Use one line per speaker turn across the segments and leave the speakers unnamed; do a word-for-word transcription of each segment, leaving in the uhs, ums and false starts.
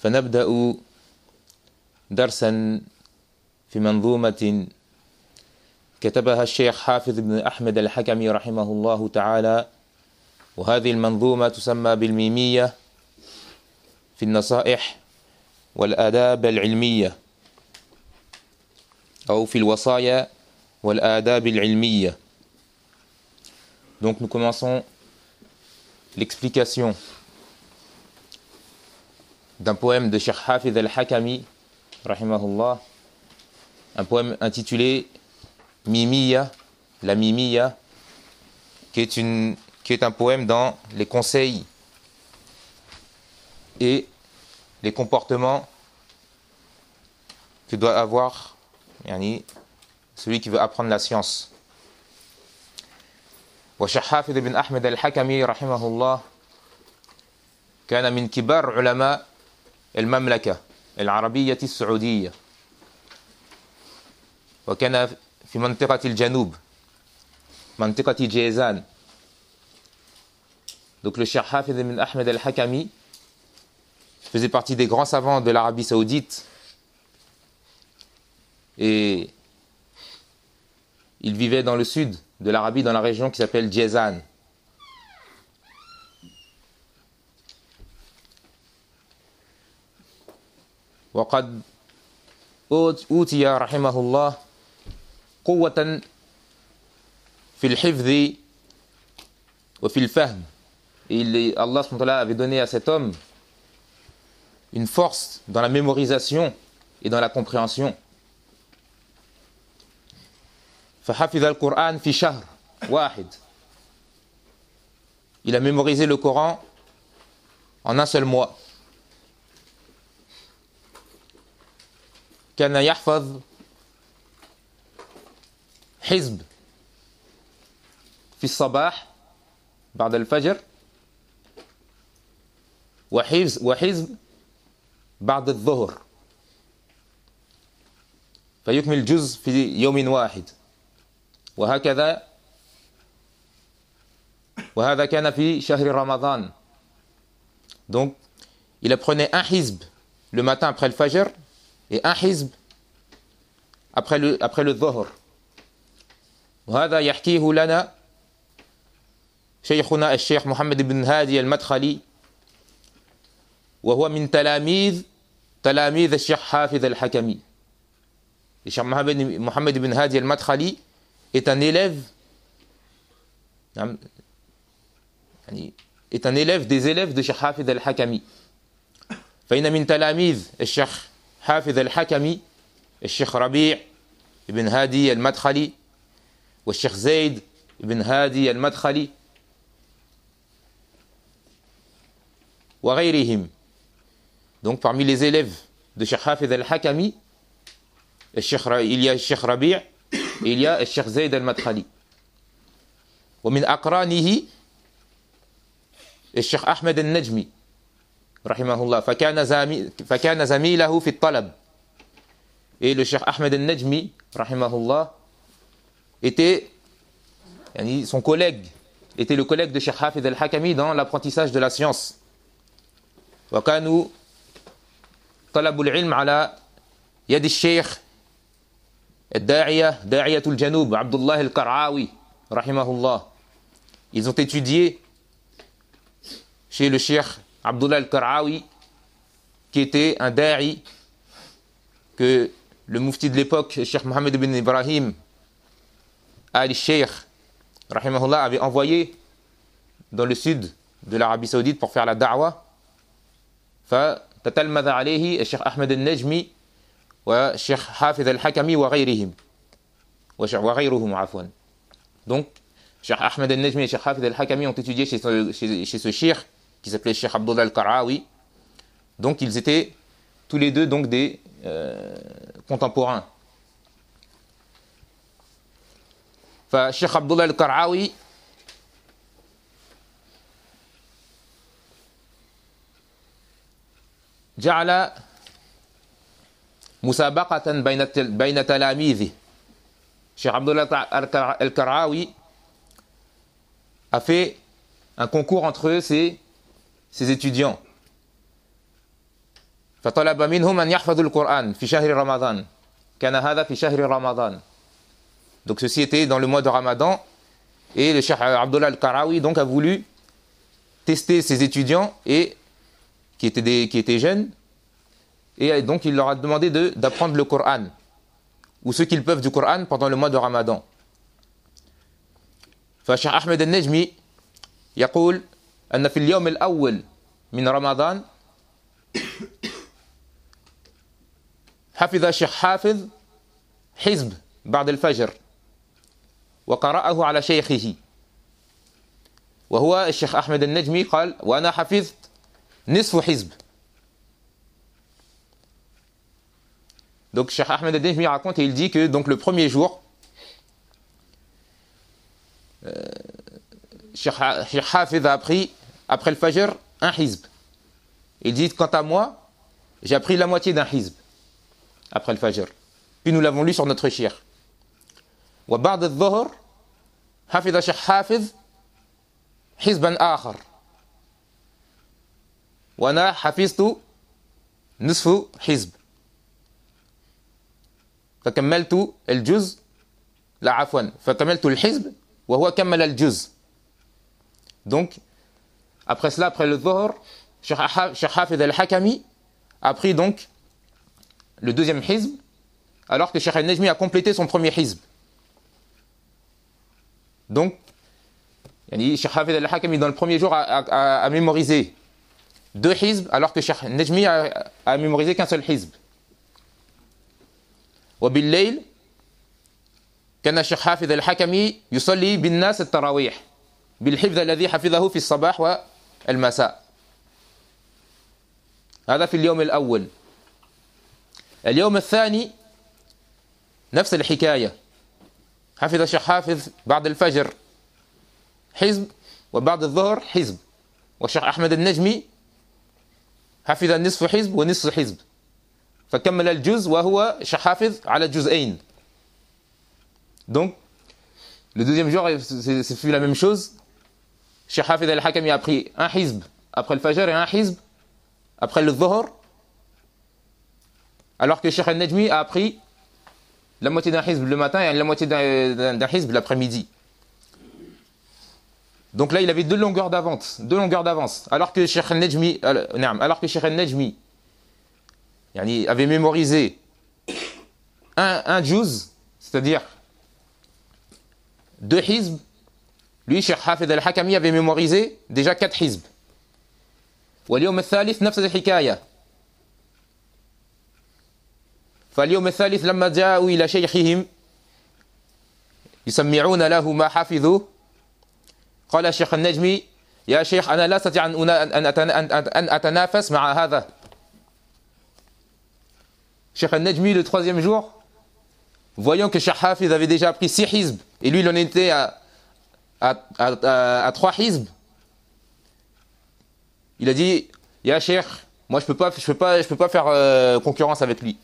فنبدأ درسا في منظومة كتبها الشيخ حافظ بن أحمد الحكمي رحمه الله تعالى، وهذه المنظومة تسمى بالميمية في النصائح والآداب العلمية أو في الوصايا والآداب العلمية. Donc nous commençons l'explication d'un poème de Cheikh Hafid al-Hakami rahimahullah, un poème intitulé Mimiya, la Mimiya, qui est, une, qui est un poème dans les conseils et les comportements que doit avoir yani, celui qui veut apprendre la science. وشيخ حافظ بن أحمد الحكمي رحمه الله كان من كبار علماء المملكة العربية السعودية، وكان في منطقة الجنوب منطقة جيزان. Donc le Cheikh Hafid ibn Ahmed al-Hakami faisait partie des grands savants de l'Arabie saoudite et il vivait dans le sud de l'Arabie, dans la région qui s'appelle Jizan. وقد أوتي رحمه الله قوة في الحفظ وفي الفهم. Et Allah subhanahu wa ta'ala avait donné à cet homme une force dans la mémorisation et dans la compréhension. فحفظ القرآن في شهر واحد. Il a mémorisé le Coran en un seul mois. كان يحفظ حزب في الصباح بعد الفجر وحزب وحزب بعد الظهر، فيكمل جزء في يوم واحد، وهكذا وهذا كان في شهر رمضان. Donc il apprenait un hizb le matin après le fajr et un hizb après le après le dhuhr. وهذا يحكيه لنا شيخنا الشيخ محمد بن هادي المدخلي، وهو من تلاميذ تلاميذ الشيخ حافظ الحكمي. الشيخ محمد بن هادي المدخلي est un élève est un élève des élèves de Cheikh Hafid al-Hakami. فإن من تلاميذ الشيخ حافظ الحكمي الشيخ ربيع بن هادي المدخلي والشيخ زيد بن هادي المدخلي وغيرهم. Donc parmi les élèves de Cheikh Hafid al-Hakami, il y a Cheikh Rabi' et il y a Cheikh Zayd al-Madkhali. ومن أقرانه الشيخ أحمد النجمي رحمه الله، فكان زميل فكان زميله في الطلب. Et le Cheikh Ahmed al-Najmi rahimahullah était yani, son collègue était le collègue de Cheikh Hafid al-Hakami dans l'apprentissage de la science. وكانوا طلبوا العلم على يد الشيخ الداعية داعية الجنوب عبد الله القرعاوي رحمه الله. Ils ont étudié chez le Cheikh Abdullah al-Qar'awi, qui était un da'i que le mufti de l'époque, Cheikh Mohammed ibn Ibrahim al-Sheikh rahimahullah, avait envoyé dans le sud de l'Arabie saoudite pour faire la da'wa. فتتلمذ عليه الشيخ أحمد النجمي والشيخ حافظ الحكمي وغيرهم وغيرهم عفوا. Donc Cheikh Ahmed al-Najmi et Cheikh Hafid al-Hakami ont étudié chez ce, chez, chez ce cheikh qui s'appelait Cheikh Abdullah al-Qar'awi. Donc ils étaient tous les deux donc des euh, contemporains. Fa Cheikh Abdullah al-Qar'awi جعل مسابقة بين بين تلاميذه. Cheikh Abdullah al-Qar'awi a fait un concours entre eux, ses, ses étudiants. فطلب منهم أن يحفظوا القرآن في شهر رمضان. كان هذا في شهر رمضان. Donc ceci était dans le mois de Ramadan. Et le Cheikh Abdullah al-Qarawi donc a voulu tester ses étudiants et, qui, étaient des, qui étaient jeunes. Et donc il leur a demandé de, d'apprendre le Coran. Ou ce qu'ils peuvent du Coran pendant le mois de Ramadan. فالشيخ أحمد النجمي يقول أن في اليوم الأول من رمضان حفظ الشيخ حافظ حزب بعد الفجر وقرأه على شيخه وهو الشيخ أحمد النجمي قال وأنا حفظت نصف حزب. Donc Cheikh Ahmed al-Najmi raconte et il dit que donc le premier jour euh, Cheikh Hafiz a appris après le Fajr un hizb. Il dit quant à moi j'ai appris la moitié d'un hizb après le Fajr. Puis nous l'avons lu sur notre shir. وبعد الظهر حفظ الشيخ حافظ حزبا آخر وأنا حفظت نصف حزب فكملت الجزء لا عفوا فكملت الحزب وهو كمل الجزء. Donc après cela, après le Dhuhr, Cheikh Hafid al-Hakami a pris donc le deuxième hizb alors que Cheikh al-Najmi a complété son premier hizb. Donc Cheikh Hafid al-Hakami dans le premier jour a, a, a mémorisé deux hizb alors que Cheikh al-Najmi a, a mémorisé qu'un seul hizb. وبالليل كان الشيخ حافظ الحكمي يصلي بالناس التراويح بالحفظ الذي حفظه في الصباح والمساء. هذا في اليوم الأول. اليوم الثاني نفس الحكاية. حفظ الشيخ حافظ بعد الفجر حزب وبعد الظهر حزب والشيخ أحمد النجمي حفظ نصف حزب ونصف حزب فكمل الجزء وهو الشيخ حافظ على جزئين. Donc le deuxième jour c'est, c'est fait la même chose. Cheikh Hafid al-Hakami a pris un hizb après le Fajr et un hizb après le Dhuhr alors que Cheikh al-Najmi a pris la moitié d'un hizb le matin et la moitié d'un, d'un hizb l'après-midi. Donc là il avait deux longueurs d'avance, deux longueurs d'avance alors que Cheikh al-Najmi alors que Cheikh al-Najmi yani, avait mémorisé un, un juz, c'est-à-dire deux hizb. Lui, Cheikh Hafid al-Hakami avait mémorisé déjà quatre hizb. واليوم الثالث نفس الحكاية. فاليوم الثالث لما جاءوا إلى شيخهم يسمعون له ما حفظوا قال الشيخ النجمي يا شيخ أنا لا أستطيع أن أتنافس مع هذا. Cheikh al-Najmi, le troisième jour, voyant que Cheikh Hafiz avait déjà appris six hizb et lui il en était à, à, à, à, à trois hizb, il a dit Ya Cheikh, moi je peux pas, je peux pas, je peux pas faire euh, concurrence avec lui.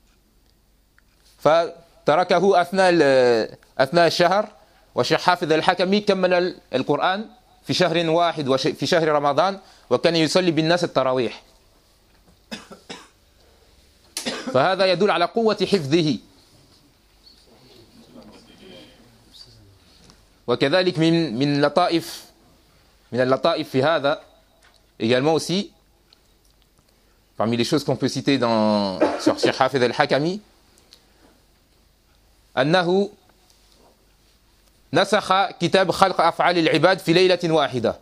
فتركه أثناء أثناء الشهر وشيخ حافظ الحكمي كمل القرآن في شهر واحد في شهر رمضان وكان يصلي بالناس التراويح. فهذا يدل على قوة حفظه. وكذلك من من لطائف من اللطائف في هذا également aussi parmi les choses qu'on peut citer dans sur Cheikh Hafid al-Hakami أنه نسخ كتاب خلق أفعال العباد في ليلة واحدة.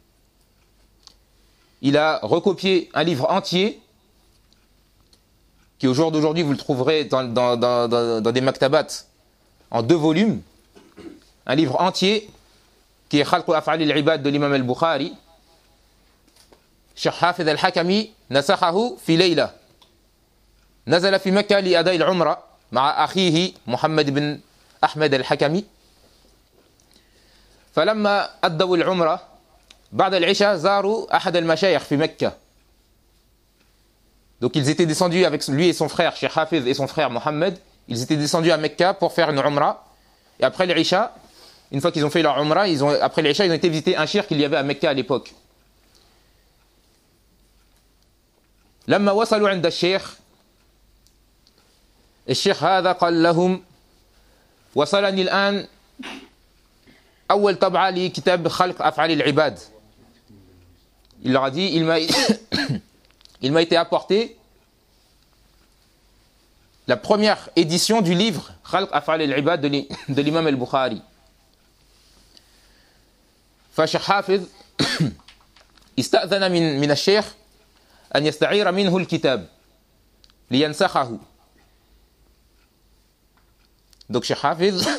Il a recopié un livre entier qui au jour d'aujourd'hui vous le trouverez dans, dans, dans, dans, dans des maktabat en deux volumes, un livre entier qui est Khalq Af'al al-Ibad de l'imam al-Bukhari. Cheikh Hafid al-Hakami nasakhahu fi layla nazala fi Makkah li adai al-umra مع أخيه محمد بن أحمد الحكمي فلما أدوا العمرة بعد العشاء زاروا أحد المشايخ في مكة. Donc ils étaient descendus avec lui et son frère, Cheikh Hafiz et son frère Mohammed, ils étaient descendus à Mecca pour faire une umrah. Et après l'Isha, une fois qu'ils ont fait leur umrah, ils ont, après l'Isha, ils ont été visiter un shir qu'il y avait à Mecca à l'époque. لما وصلوا عند الشيخ الشيخ هذا قال لهم وصلني الآن أول طبعة لكتاب خلق أفعال العباد. Il leur a dit, il m'a, il m'a été apporté la première édition du livre Khalq Af'al al-Ibad de l'imam al-Bukhari. فالشيخ حافظ استأذن من من الشيخ أن يستعير منه الكتاب لينسخه. Donc Cheikh Hafiz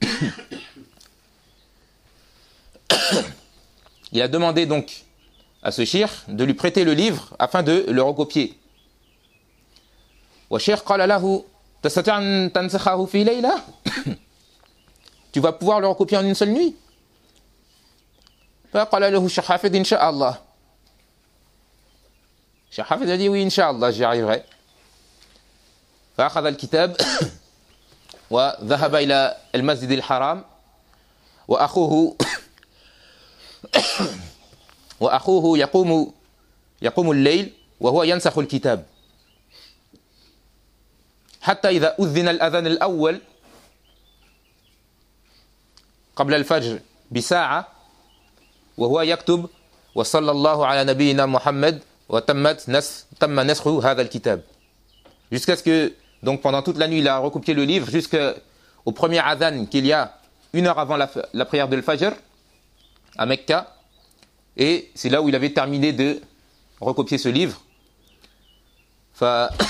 il a demandé donc à ce cheikh de lui prêter le livre afin de le recopier. والشيخ قال له تستطيع أن تنسخه في ليلة. Tu vas pouvoir le recopier en une seule nuit. فقال له الشيخ حافظ إن شاء الله. الشيخ حافظ a dit oui إن شاء الله j'y arriverai. فأخذ الكتاب وذهب إلى المسجد الحرام وأخوه وأخوه يقوم يقوم الليل وهو ينسخ الكتاب حتى إذا أذن الأذان الأول قبل الفجر بساعة وهو يكتب وصلى الله على نبينا محمد وتمت نسخ تم نسخ هذا الكتاب. Jusqu'à ce que, donc pendant toute la nuit, il a recopié le livre jusqu'au premier adhan qu'il y a une heure avant la, la prière de l'Fajr à Mecca. Et c'est là où il avait terminé de recopier ce livre. ف...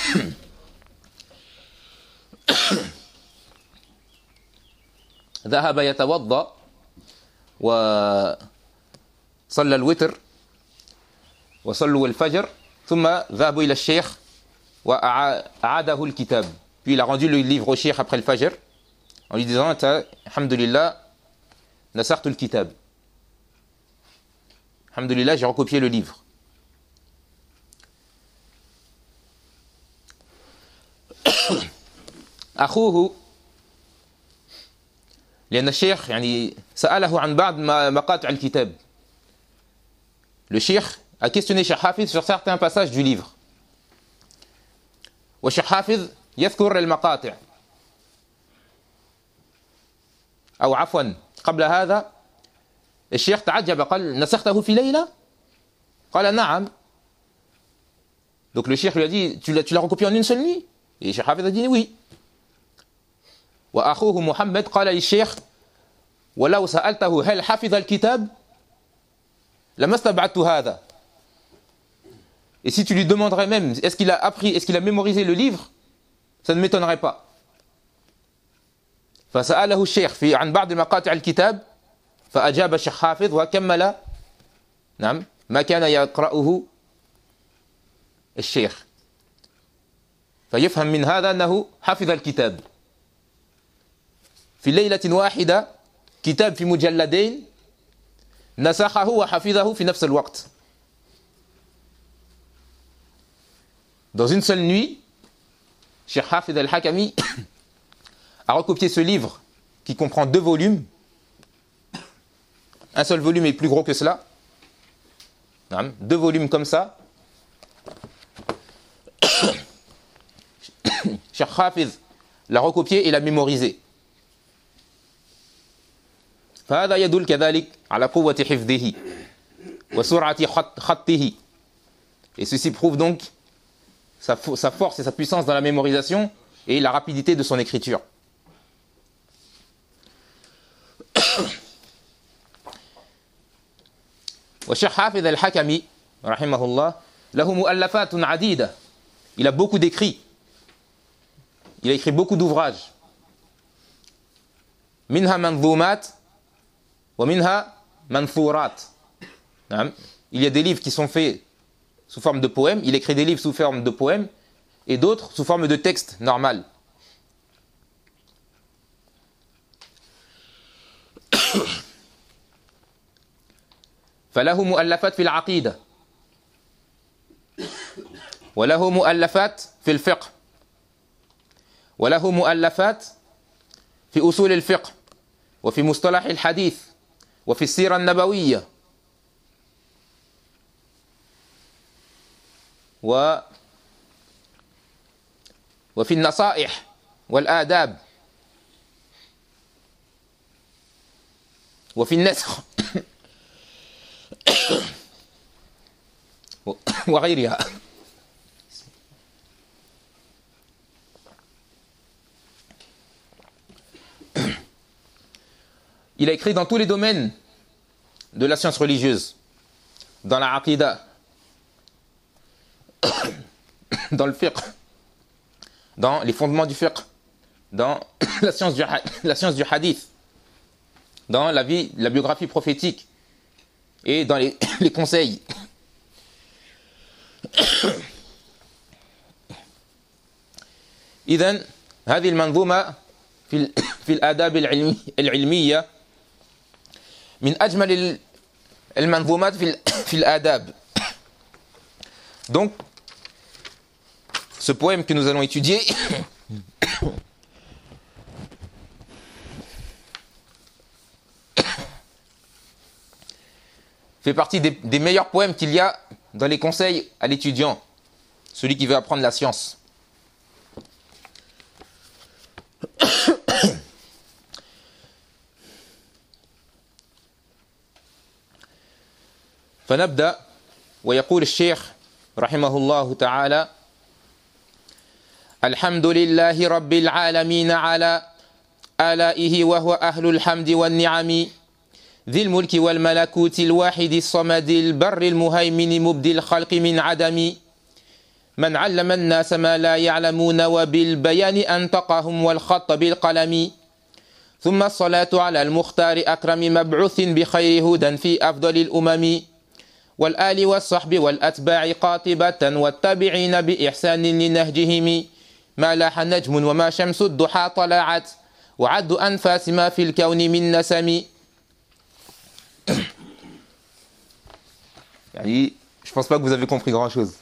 ذهب يتوضأ وصلى الوتر وصلوا الفجر ثم ذهبوا إلى الشيخ وأعاده الكتاب. Puis il a rendu le livre au cheikh après le fajr en lui disant alhamdulillah nasartu al-kitab. Alhamdulillah, j'ai recopié le livre. أخوه لأن الشيخ يعني سأله عن بعض مقاطع الكتاب. Le cheikh a questionné Cheikh Hafiz sur certains passages du livre. والشيخ حافظ يذكر المقاطع أو عفوا قبل هذا الشيخ تعجب قال نسخته في ليلة قال نعم. Donc le cheikh lui a dit tu l'as, tu l'as recopié en une seule nuit et Cheikh Hafiz a dit oui. وأخوه محمد قال للشيخ ولو سألته هل حفظ الكتاب لما استبعدت هذا. Et si tu lui demanderais même, est-ce qu'il a appris, est-ce qu'il a mémorisé le livre, ça ne m'étonnerait pas. فسأله الشيخ في عن بعض مقاطع الكتاب فأجاب الشيخ حافظ وكمل نعم ما كان يقرأه الشيخ. فيفهم من هذا أنه حفظ الكتاب في ليلة واحدة كتاب في مجلدين نسخه وحفظه في نفس الوقت. Dans une seule nuit, Cheikh Hafid al-Hakami a recopié ce livre qui comprend deux volumes. Un seul volume est plus gros que cela. Deux volumes comme ça. Cheikh Hafid l'a recopié et l'a mémorisé. فهذا يدل كذلك على قوة حفظه وسرعة خطه. Et ceci prouve donc sa, sa force et sa puissance dans la mémorisation et la rapidité de son écriture. والشيخ حافظ الحكمي رحمه الله له مؤلفات عديدة. Il a beaucoup d'écrits. Il a écrit beaucoup d'ouvrages. منها منظومات ومنها منثورات. Il y a des livres qui sont faits sous forme de poèmes, il écrit des livres sous forme de poèmes et d'autres sous forme de textes normal. فله مؤلفات في العقيدة وله مؤلفات في الفقه وله مؤلفات في أصول الفقه وفي مصطلح الحديث وفي السيرة النبوية و وفي النصائح والآداب وفي النسخ وغيرها. Il a écrit dans tous les domaines de la science religieuse, dans la aqida, dans le fiqh, dans les fondements du fiqh, dans la science du, la science du hadith, dans la vie, la biographie prophétique et dans les, les conseils. إذن هذه المنظومة في في الآداب العلمية من أجمل المنظومات في في الآداب. Donc, ce poème que nous allons étudier fait partie des, des meilleurs poèmes qu'il y a dans les conseils à l'étudiant, celui qui veut apprendre la science. فنبدأ ويقول الشيخ رحمه الله تعالى: الحمد لله رب العالمين على آلائه وهو أهل الحمد والنعم ذي الملك والملكوت الواحد الصمد البر المهيمن مبدي الخلق من عدم من علم الناس ما لا يعلمون وبالبيان أنطقهم والخط بالقلم ثم الصلاة على المختار أكرم مبعوث بخير هدى في أفضل الأمم والآل والصحب والأتباع قاطبة والتابعين بإحسان لنهجهم ما لاح نجم وما شمس الضحى طلعت وعد أنفاس ما في الكون من نسم. يعني je pense pas que vous avez compris grand chose.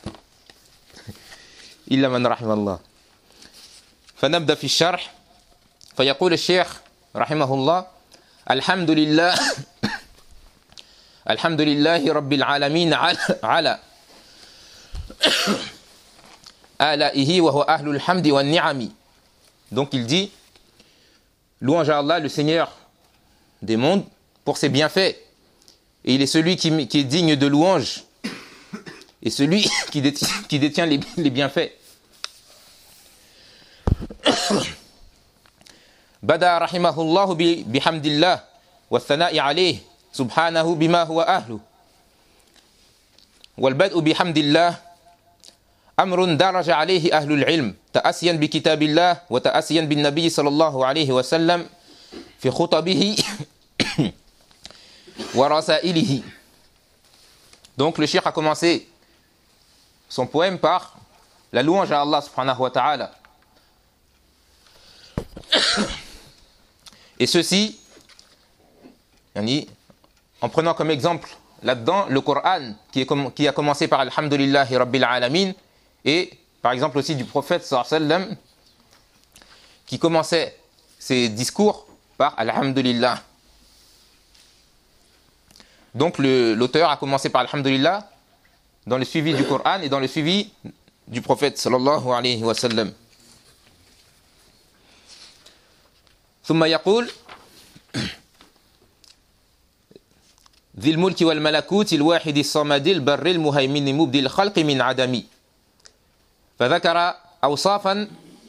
إلا من رحم الله. فنبدأ في الشرح. فيقول الشيخ رحمه الله: الحمد لله الحمد لله رب العالمين على آلائه وهو أهل الحمد والنعم. Donc il dit: louange à Allah, le Seigneur des mondes, pour ses bienfaits. Et il est celui qui, qui est digne de louange et celui qui détient, qui détient les, les bienfaits. بدا رحمه الله بحمد الله والثناء عليه سبحانه بما هو أهله. والبدء بحمد الله أمر درج عليه أهل العلم تأسيا بكتاب الله وتأسيا بالنبي صلى الله عليه وسلم في خطبه ورسائله. Donc le cheikh a commencé son poème par la louange à Allah subhanahu wa ta'ala. Et ceci, en prenant comme exemple là-dedans le Coran qui, est, qui a commencé par Alhamdulillahi Rabbil Alamin, et par exemple aussi du prophète sallallahu alayhi wa sallam qui commençait ses discours par Alhamdulillah. Donc le, l'auteur a commencé par Alhamdulillah dans le suivi du Coran et dans le suivi du prophète sallallahu alayhi wa sallam. ثم يقول: ذي الملك والملكوت الواحد الصمد البر المهيمن مبدي الخلق من عدم. فذكر أوصافا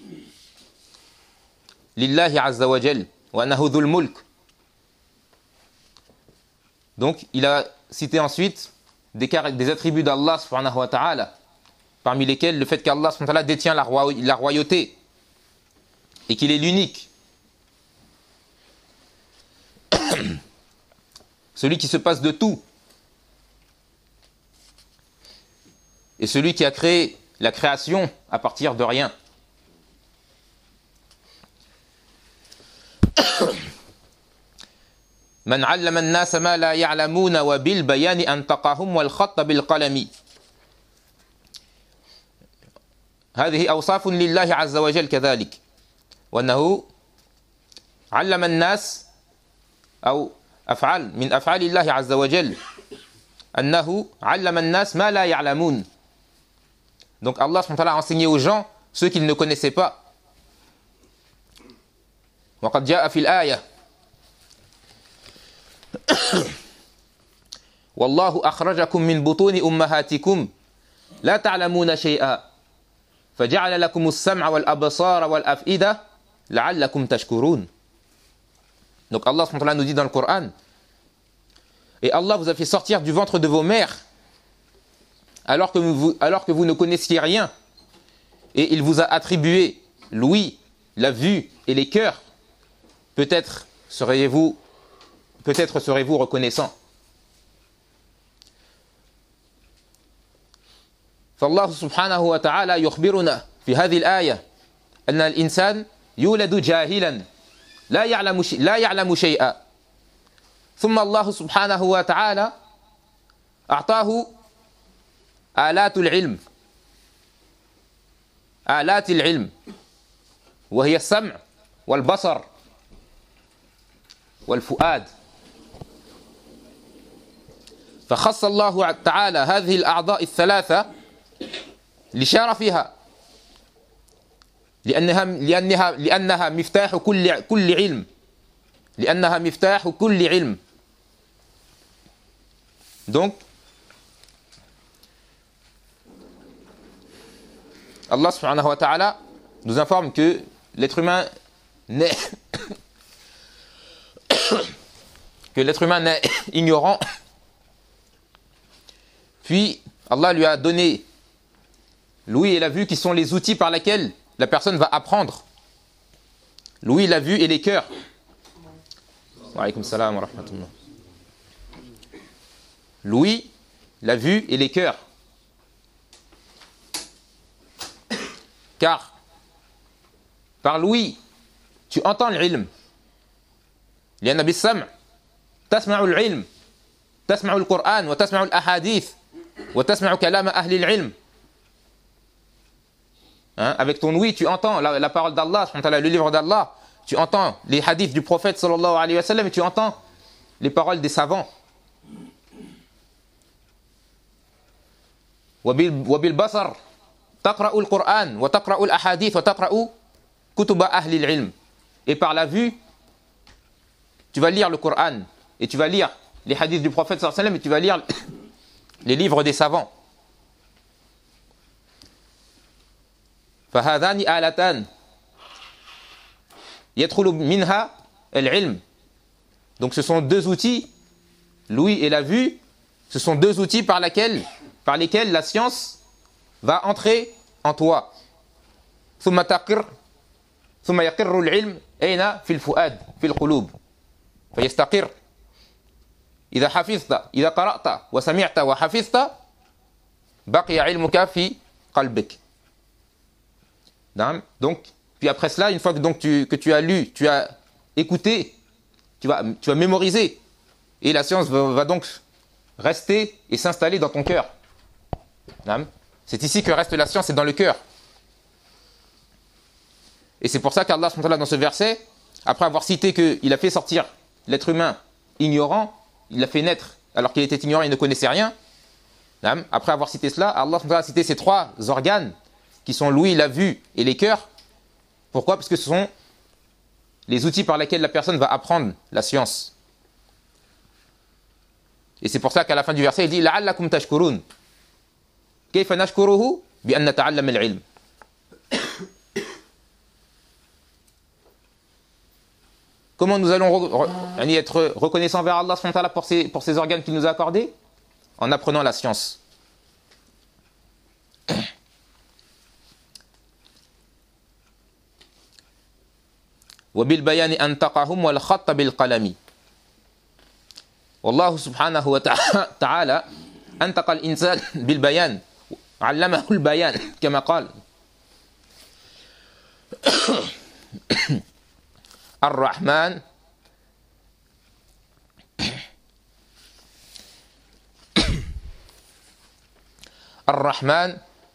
لله عز وجل وأنه ذو الملك. Donc il a cité ensuite des, des attributs d'Allah subhanahu wa ta'ala, parmi lesquels le fait qu'Allah subhanahu wa ta'ala détient la, roi, la royauté et qu'il est l'unique, celui qui se passe de tout, et celui qui a créé la création à partir de rien. من علم الناس ما لا يعلمون وبالبيان أنطقهم والخط بالقلم. هذه أوصاف لله عز وجل كذلك، وأنه علم الناس، أو أفعال من أفعال الله عز وجل أنه علم الناس ما لا يعلمون. Donc Allah subhanahu wa ta'ala a enseigné aux gens ceux qu'ils ne connaissaient pas. وقد جاء في الآية والله أخرجكم من بطون أمهاتكم لا تعلمون شيئا فجعل لكم السمع والأبصار والأفئدة لعلكم تشكرون. Donc Allah subhanahu wa ta'ala nous dit dans le Coran, et Allah vous a fait sortir du ventre de vos mères alors que vous, alors que vous ne connaissiez rien, et il vous a attribué l'ouïe, la vue et les cœurs. Peut-être seriez-vous peut-être serez-vous reconnaissant. فالله سبحانه وتعالى يخبرنا في هذه الآية أن الإنسان يولد جاهلا لا يعلم لا يعلم شيئا ثم الله سبحانه وتعالى أعطاه آلات العلم آلات العلم وهي السمع والبصر والفؤاد. فخص الله تعالى هذه الأعضاء الثلاثة لشرفها لأنها لأنها لأنها مفتاح كل كل علم لأنها مفتاح كل علم. Donc Allah subhanahu wa ta'ala nous informe que l'être humain naît que l'être humain naît ignorant, puis Allah lui a donné l'ouïe et la vue qui sont les outils par lesquels la personne va apprendre. L'ouïe, la vue et les cœurs. Wa alaykoum salam wa rahmatullah. L'ouïe, la vue et les cœurs. Car par l'ouïe, tu entends l'ilm. لأن بالسمع تسمع العلم تسمع القرآن وتسمع الأحاديث وتسمع كلام أهل العلم. Hein, avec ton ouïe, tu entends la, la parole d'Allah, le livre d'Allah, tu entends les hadiths du prophète sallallahu alayhi wa sallam et tu entends les paroles des savants. وبالبصر تقرأ القرآن وتقرأ الأحاديث وتقرأ كتب أهل العلم. Et par la vue, tu vas lire le Coran et tu vas lire les hadiths du prophète sallallahu alayhi wa sallam et tu vas lire les livres des savants. فهذان آلتان يدخل منها العلم. Donc ce sont deux outils, l'ouïe et la vue, ce sont deux outils par lesquels, par lesquels la science va entrer en toi. ثم تقر ثم يقر العلم أين في الفؤاد في القلوب فيستقر. إذا حفظت إذا قرأت وسمعت وحفظت بقي علمك في قلبك. Donc, puis après cela, une fois que, donc, tu, que tu as lu, tu as écouté, tu vas, tu vas mémoriser. Et la science va, va donc rester et s'installer dans ton cœur. C'est ici que reste la science, c'est dans le cœur. Et c'est pour ça qu'Allah, dans ce verset, après avoir cité qu'il a fait sortir l'être humain ignorant, il l'a fait naître alors qu'il était ignorant, il ne connaissait rien. Après avoir cité cela, Allah a cité ces trois organes qui sont l'ouïe, la vue et les cœurs. Pourquoi? Parce que ce sont les outils par lesquels la personne va apprendre la science. Et c'est pour ça qu'à la fin du verset, il dit لَعَلَّكُمْ تَشْكُرُونَ كَيْفَ نَشْكُرُهُ بِأَنْ نَتَعَلَّمَ الْعِلْمِ. Comment nous allons re- re- être reconnaissants vers Allah pour ces, pour ces organes qu'il nous a accordés? En apprenant la science. وبالبيان أنطقهم والخط بالقلم. والله سبحانه وتعالى أنطق الإنسان بالبيان علمه البيان كما قال الرحمن الرحمن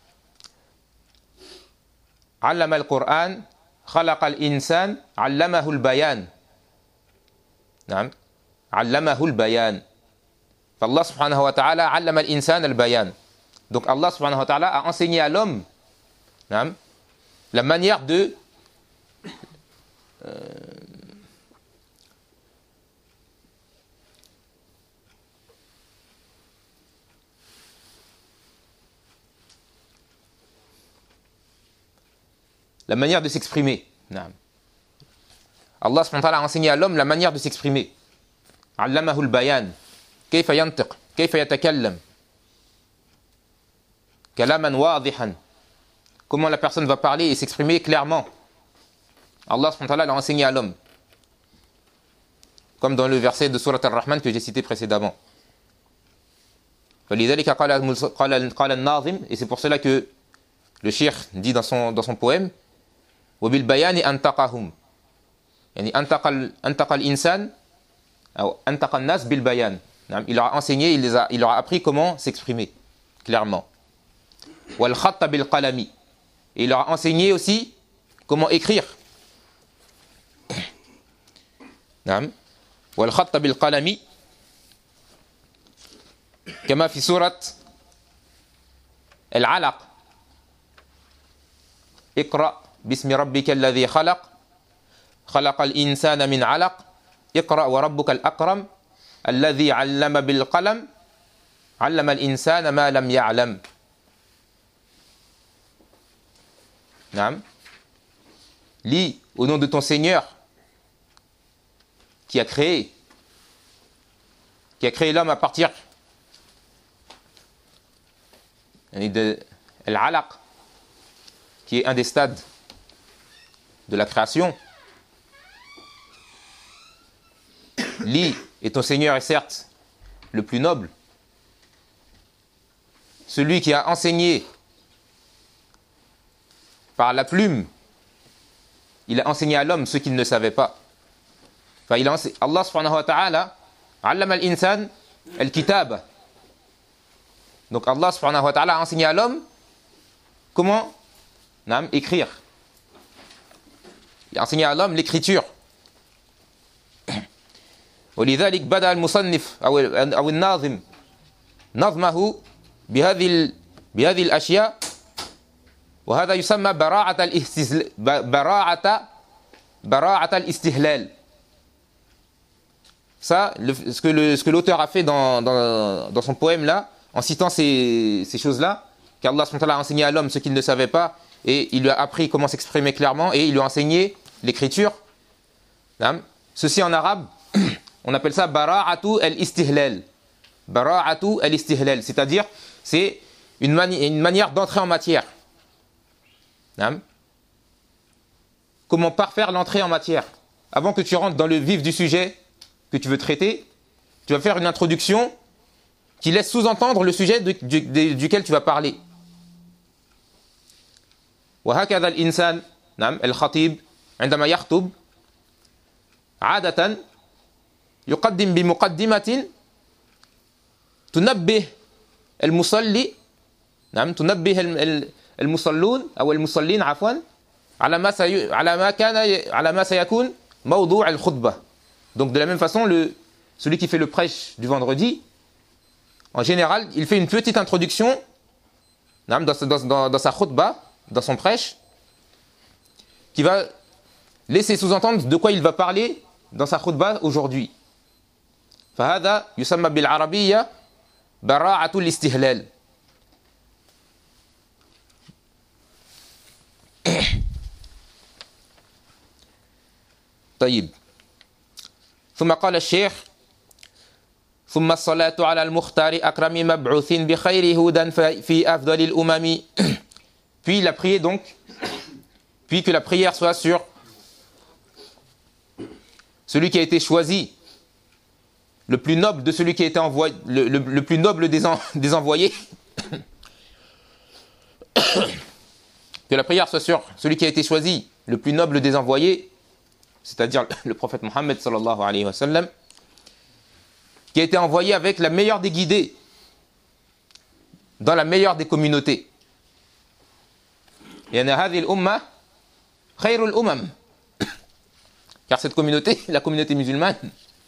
علم القرآن خلق الإنسان علمه البيان. نعم علمه البيان. فالله سبحانه وتعالى علم الإنسان البيان. Donc Allah subhanahu wa ta'ala a enseigné à l'homme نعم la manière de euh, la manière de s'exprimer. Allah subhanahu wa ta'ala a enseigné à l'homme la manière de s'exprimer. Allamahu al-bayan. Kayfa yantiq, kayfa yatakallam. Kalaman wadihan. Comment la personne va parler et s'exprimer clairement. Allah subhanahu wa ta'ala l'a enseigné à l'homme. Comme dans le verset de Surat Ar-Rahman que j'ai cité précédemment. Et c'est pour cela que le cheikh dit dans son, dans son poème وَبِالْبَيَانِ أَنْتَقَهُمْ يعني أنتقى أنتقى الإنسان أو أنتقى الناس بالبيان. Il leur a enseigné, il, les a, il leur a appris comment s'exprimer clairement. وَالْخَطَّ بِالْقَلَمِ Et il leur a enseigné aussi comment écrire. نعم والخط بالقلم كما في سورة العلق اقرأ باسم ربك الذي خلق خلق الإنسان من علق اقرأ وربك الأكرم الذي علم بالقلم علم الإنسان ما لم يعلم. نعم lis au nom de ton Seigneur qui a créé qui a créé l'homme à partir de l'alaq, qui est un des stades de la création. Lis, et ton Seigneur est certes le plus noble, celui qui a enseigné par la plume, il a enseigné à l'homme ce qu'il ne savait pas. Enfin, il a enseigné, Allah subhanahu wa ta'ala allama al-insan al-kitab. Donc Allah subhanahu wa ta'ala a enseigné à l'homme comment nam, écrire. Il a enseigné à l'homme l'écriture. ولذلك بدأ المصنف أو أو الناظم نظمه بهذه بهذه الأشياء وهذا يسمى براعة الاستهلال براعة براعة الاستهلال. Ça, le, ce que le, ce que l'auteur a fait dans, dans, dans son poème là, en citant ces, ces choses-là, qu'Allah subhanahu wa ta'ala a enseigné à l'homme ce qu'il ne savait pas, et il lui a appris comment s'exprimer clairement, et il lui a enseigné l'écriture. Ceci en arabe, on appelle ça bara'atu al-istihlal. Bara'atu al-istihlal, c'est-à-dire c'est une, mani une manière d'entrer en matière. Comment parfaire l'entrée en matière. Avant que tu rentres dans le vif du sujet que tu veux traiter, tu vas faire une introduction qui laisse sous-entendre le sujet de, du, de, duquel tu vas parler. وهكذا الإنسان نعم الخطيب عندما يخطب عادة يقدم بمقدمة تنبه المصلي نعم تنبه المصلون أو المصلين عفوا على ما سي على ما كان على ما سيكون موضوع الخطبة. Donc de la même façon, le, celui qui fait le prêche du vendredi, en général, il fait une petite introduction dans, dans, dans, dans sa khutbah, dans son prêche, qui va laisser sous-entendre de quoi il va parler dans sa khutbah aujourd'hui. فهذا يسمى بالعربية براعة الاستهلال. طيب ثم قال الشيخ ثم الصلاة على المختار أكرم مبعوث بخير هدى في أفضل الأمم. Puis la prière donc, puis que la prière soit sur celui qui a été choisi, le plus noble de celui qui a été envoyé, le, le, le plus noble des, en, des envoyés. Que la prière soit sur celui qui a été choisi, le plus noble des envoyés, c'est-à-dire le prophète Mohammed sallallahu alayhi wa sallam, qui a été envoyé avec la meilleure des guidées, dans la meilleure des communautés. Et car cette communauté, la communauté musulmane,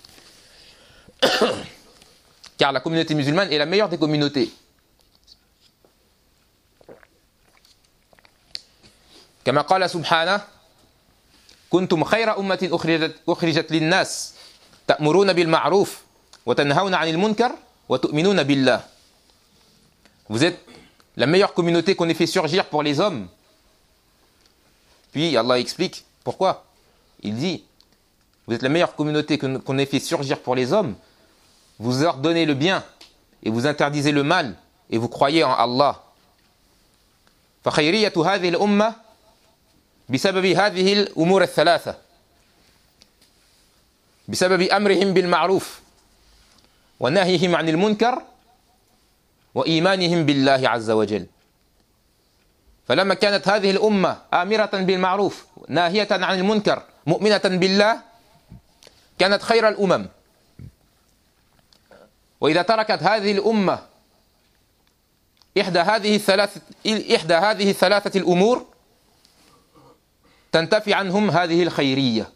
car la communauté musulmane est la meilleure des communautés. كما قال سبحانه كنتم خير أمة أخرجت, أخرجت للناس تأمرون بالمعروف وتنهون عن المنكر وتؤمنون بالله. Vous êtes la meilleure communauté qu'on ait fait surgir pour les hommes. Puis Allah explique pourquoi. Il dit, vous êtes la meilleure communauté qu'on ait fait surgir pour les hommes. Vous ordonnez le bien et vous interdisez le mal et vous croyez en Allah. فخيرية هذه الأمة بسبب هذه الأمور الثلاثة بسبب أمرهم بالمعروف ونهيهم عن المنكر وإيمانهم بالله عز وجل. فلما كانت هذه الأمة آمرة بالمعروف ناهية عن المنكر مؤمنة بالله كانت خير الأمم. وإذا تركت هذه الأمة إحدى هذه الثلاثة إحدى هذه الثلاثة الأمور تنتفي عنهم هذه الخيرية.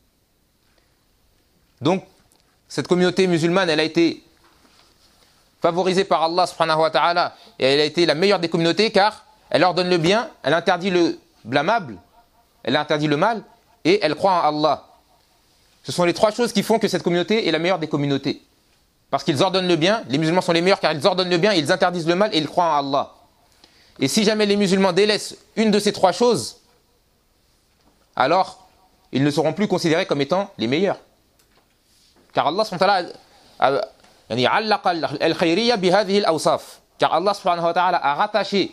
Donc cette communauté musulmane, elle a été favorisée par Allah subhanahu wa ta'ala et elle a été la meilleure des communautés car elle ordonne le bien, elle interdit le blâmable, elle interdit le mal et elle croit en Allah. Ce sont les trois choses qui font que cette communauté est la meilleure des communautés. Parce qu'ils ordonnent le bien, les musulmans sont les meilleurs car ils ordonnent le bien, ils interdisent le mal et ils croient en Allah. Et si jamais les musulmans délaissent une de ces trois choses, alors ils ne seront plus considérés comme étant les meilleurs. Car Allah subhanahu wa ta'ala car Allah subhanahu wa ta'ala a rattaché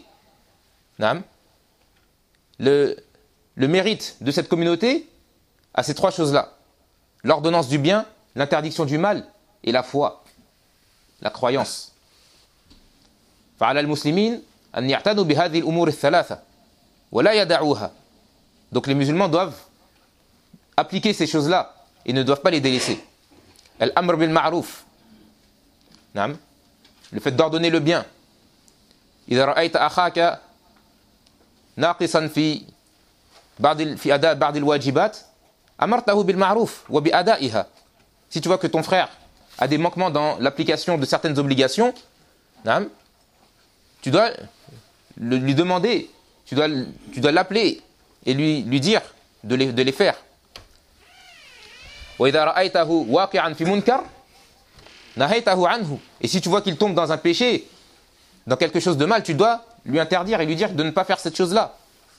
le, le mérite de cette communauté à ces trois choses-là. L'ordonnance du bien, l'interdiction du mal et la foi, la croyance. فعلى المسلمين أن يعتنوا بهذه الأمور الثلاثة ولا يدعوها. Donc les musulmans doivent appliquer ces choses-là et ne doivent pas les délaisser. Al-amr bil ma'ruf. Le fait d'ordonner le bien. إذا رأيت أخاك ناقصا في بعض في أداء بعض الواجبات أمرته بالمعروف وبأدائها. Si tu vois que ton frère a des manquements dans l'application de certaines obligations, tu dois le, lui demander, tu dois, tu dois l'appeler et lui, lui dire de les, de les faire. Et si tu vois qu'il tombe dans un péché, dans quelque chose de mal, tu dois lui interdire et lui dire de ne pas faire cette chose-là.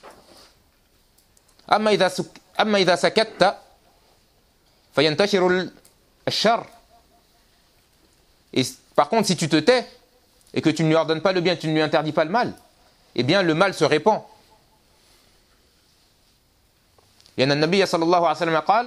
Et par contre, si tu te tais et que tu ne lui ordonnes pas le bien, tu ne lui interdis pas le mal, eh bien le mal se répand. لأن النبي صلى الله عليه وسلم قال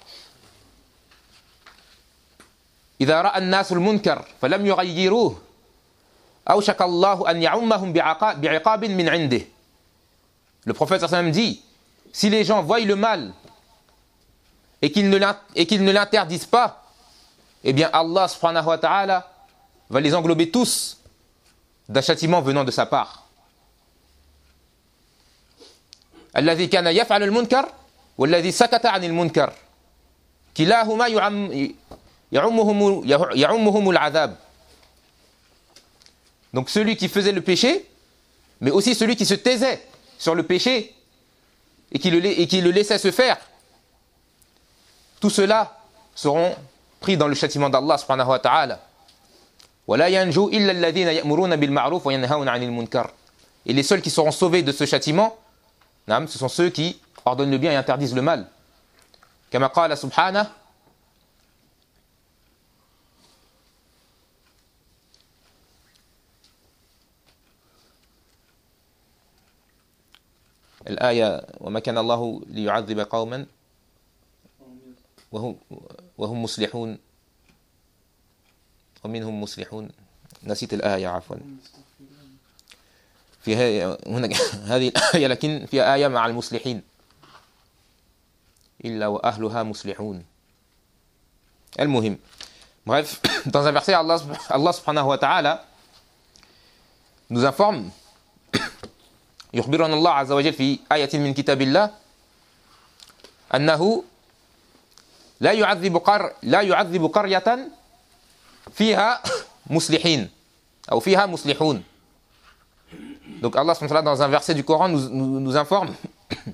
إذا رأى الناس المنكر فلم يغيروه أوشك الله أن يعمهم بعقاب من عنده. Le prophète sallallahu alayhi wa sallam dit, si les gens voient le mal et qu'ils ne l'interdisent pas, eh bien Allah subhanahu wa ta'ala va les englober tous d'un châtiment venant de sa part. الذي كان يفعل المنكر والذي سكت عن المنكر كلاهما يعمهم يعمهم العذاب. Donc celui qui faisait le péché, mais aussi celui qui se taisait sur le péché et qui le, et qui le laissait se faire, tous ceux-là seront pris dans le châtiment d'Allah subhanahu wa ta'ala. ولا ينجو إلا الذين يأمرون بالمعروف وينهون عن المنكر. Et les seuls qui seront sauvés de ce châtiment, ce sont ceux qui ordonnent le bien et interdisent le mal. كما قال سبحانه الآية وما كان الله ليعذب قوما وهم وهم مصلحون ومنهم مصلحون. نسيت الآية عفوا. فيها هنا هذه الآية لكن فيها آية مع المصلحين إلا وأهلها مصلحون. المهم, bref, dans un verset Allah, Allah subhanahu wa ta'ala nous informe يخبرنا الله عز وجل في آية من كتاب الله أنه لا يعذب قر لا يعذب قرية فيها مصلحين أو فيها مصلحون. Donc Allah subhanahu wa ta'ala dans un verset du Coran nous, nous, nous informe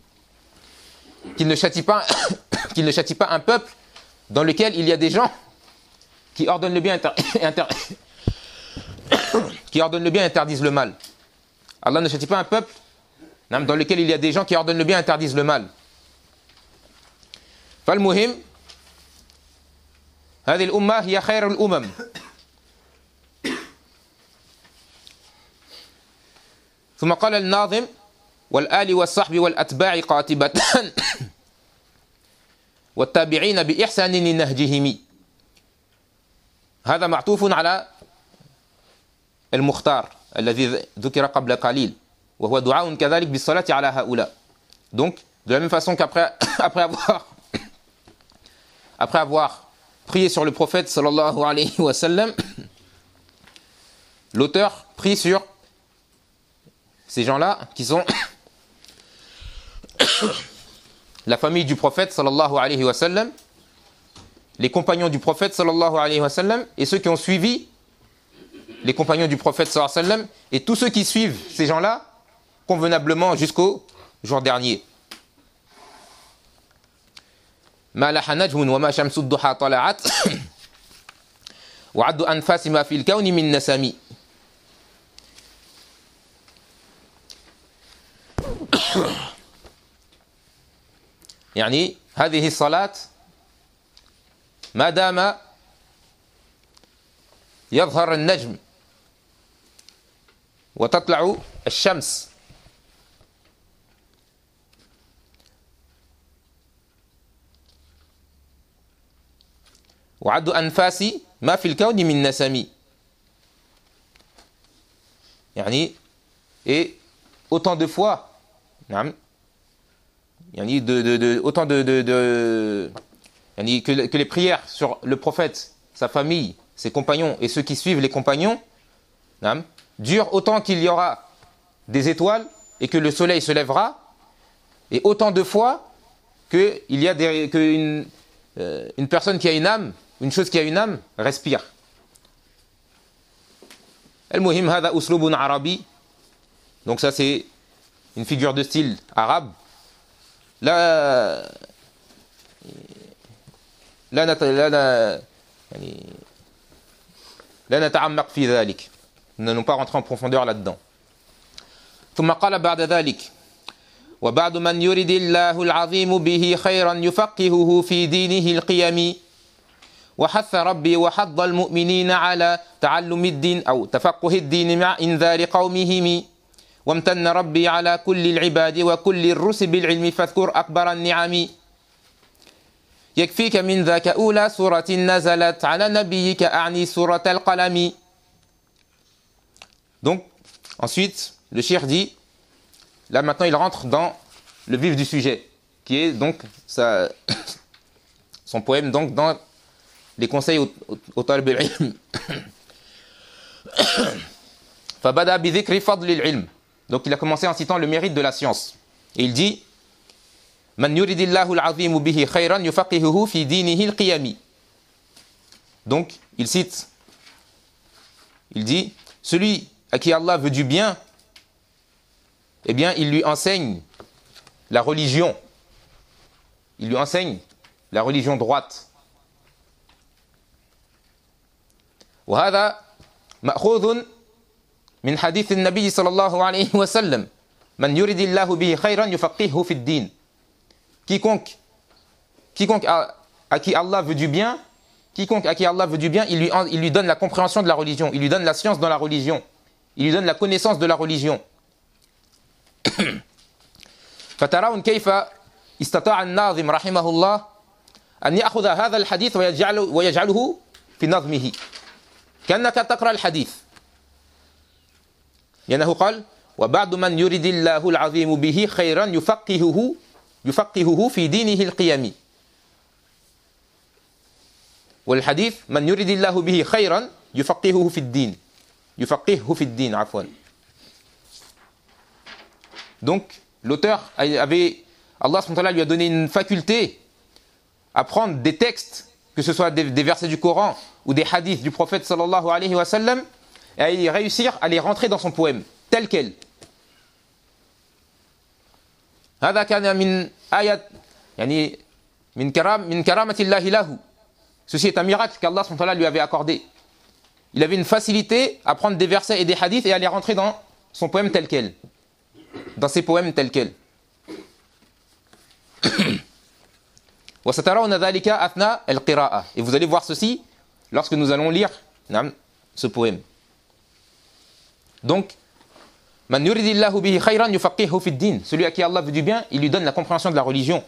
qu'il ne châtie pas, qu'il ne châtie pas un peuple dans lequel il y a des gens qui ordonnent le bien inter, inter, qui ordonnent le bien et interdisent le mal. Allah ne châtie pas un peuple dans lequel il y a des gens qui ordonnent le bien et interdisent le mal. فالمهم هذه الأمة هي خير الأمم. ثم قال الناظم والآل والصحب والأتباع قاتبة والتابعين بإحسان لنهجهم. هذا معطوف على المختار الذي ذكر قبل قليل وهو دعاء كذلك بالصلاة على هؤلاء. Donc de la même façon qu'après après avoir après avoir prié sur le prophète sallallahu alayhi wa sallam, l'auteur prie sur ces gens-là qui sont la famille du prophète sallallahu alayhi wa sallam, les compagnons du prophète sallallahu alayhi wa sallam et ceux qui ont suivi les compagnons du prophète sallallahu alayhi wa sallam et tous ceux qui suivent ces gens-là convenablement jusqu'au jour dernier. ما لح نجم وما شمس الضحى طلعت وعد أنفاس ما في الكون من نسم. يعني هذه الصلاة ما دام يظهر النجم وتطلع الشمس وعد أنفاس ما في الكون من نسم. يعني et autant de fois نعم يعني de, de, de, autant de, de, de يعني que, que les prières sur le prophète, sa famille, ses compagnons et ceux qui suivent les compagnons نعم durent autant qu'il y aura des étoiles et que le soleil se lèvera, et autant de fois que il y a des, que une, euh, une personne qui a une âme, une chose qui a une âme respire. المهم هذا أسلوب عربي. Donc ça c'est une figure de style arabe. لا لا نت... لا يعني لا نتعمق في ذلك. Nous n'allons pas rentrer en profondeur là-dedans. ثم قال بعد ذلك وبعد من يريد الله العظيم به خيرا يفقهه في دينه القيم وحث ربي وحض المؤمنين على تعلم الدين أو تفقه الدين مع إنذار قومهم وامتن ربي على كل العباد وكل الرسل بالعلم فاذكر أكبر النعم يكفيك من ذاك أولى سورة نزلت على نبيك أعني سورة القلم. Donc ensuite le cheikh dit, là maintenant il rentre dans le vif du sujet qui est donc sa, son poème donc dans les conseils au, au, au talib al-ilm. فبدأ بذكر فضل العلم. Donc il a commencé en citant le mérite de la science. Et il dit من يريد الله العظيم به خيرا يفقهه في دينه القيم. Donc il cite, il dit celui à qui Allah veut du bien, eh bien il lui enseigne la religion. Il lui enseigne la religion droite. وهذا مأخوذ من حديث النبي صلى الله عليه وسلم من يريد الله به خيرا يفقهه في الدين. Quiconque, quiconque à, à qui Allah veut du bien, quiconque à qui Allah veut du bien, il lui, il lui donne la compréhension de la religion, il lui donne la science dans la religion, il lui donne la connaissance de la religion. فترون كيف استطاع الناظم رحمه الله أن يأخذ هذا الحديث ويجعله, ويجعله في نظمه كأنك تقرأ الحديث. لأنه قال وبعد من يريد الله العظيم به خيرا يفقهه يفقهه في دينه القيم. والحديث من يريد الله به خيرا يفقهه في الدين يفقهه في الدين عفوا. Donc l'auteur avait, Allah subhanahu wa ta'ala lui a donné une faculté à prendre des textes, que ce soit des, des versets du Coran ou des hadiths du prophète sallallahu alayhi wa sallam, et à y réussir à les rentrer dans son poème tel quel. هذا كان من آية Yani, min karam, min karamatillahi lahu. Ceci est un miracle qu'Allah subhanahu wa ta'ala lui avait accordé. Il avait une facilité à prendre des versets et des hadiths et à les rentrer dans son poème tel quel. Dans ses poèmes tels quels. Et vous allez voir ceci lorsque nous allons lire ce poème. Donc, celui à qui Allah veut du bien, il lui donne la compréhension de la religion.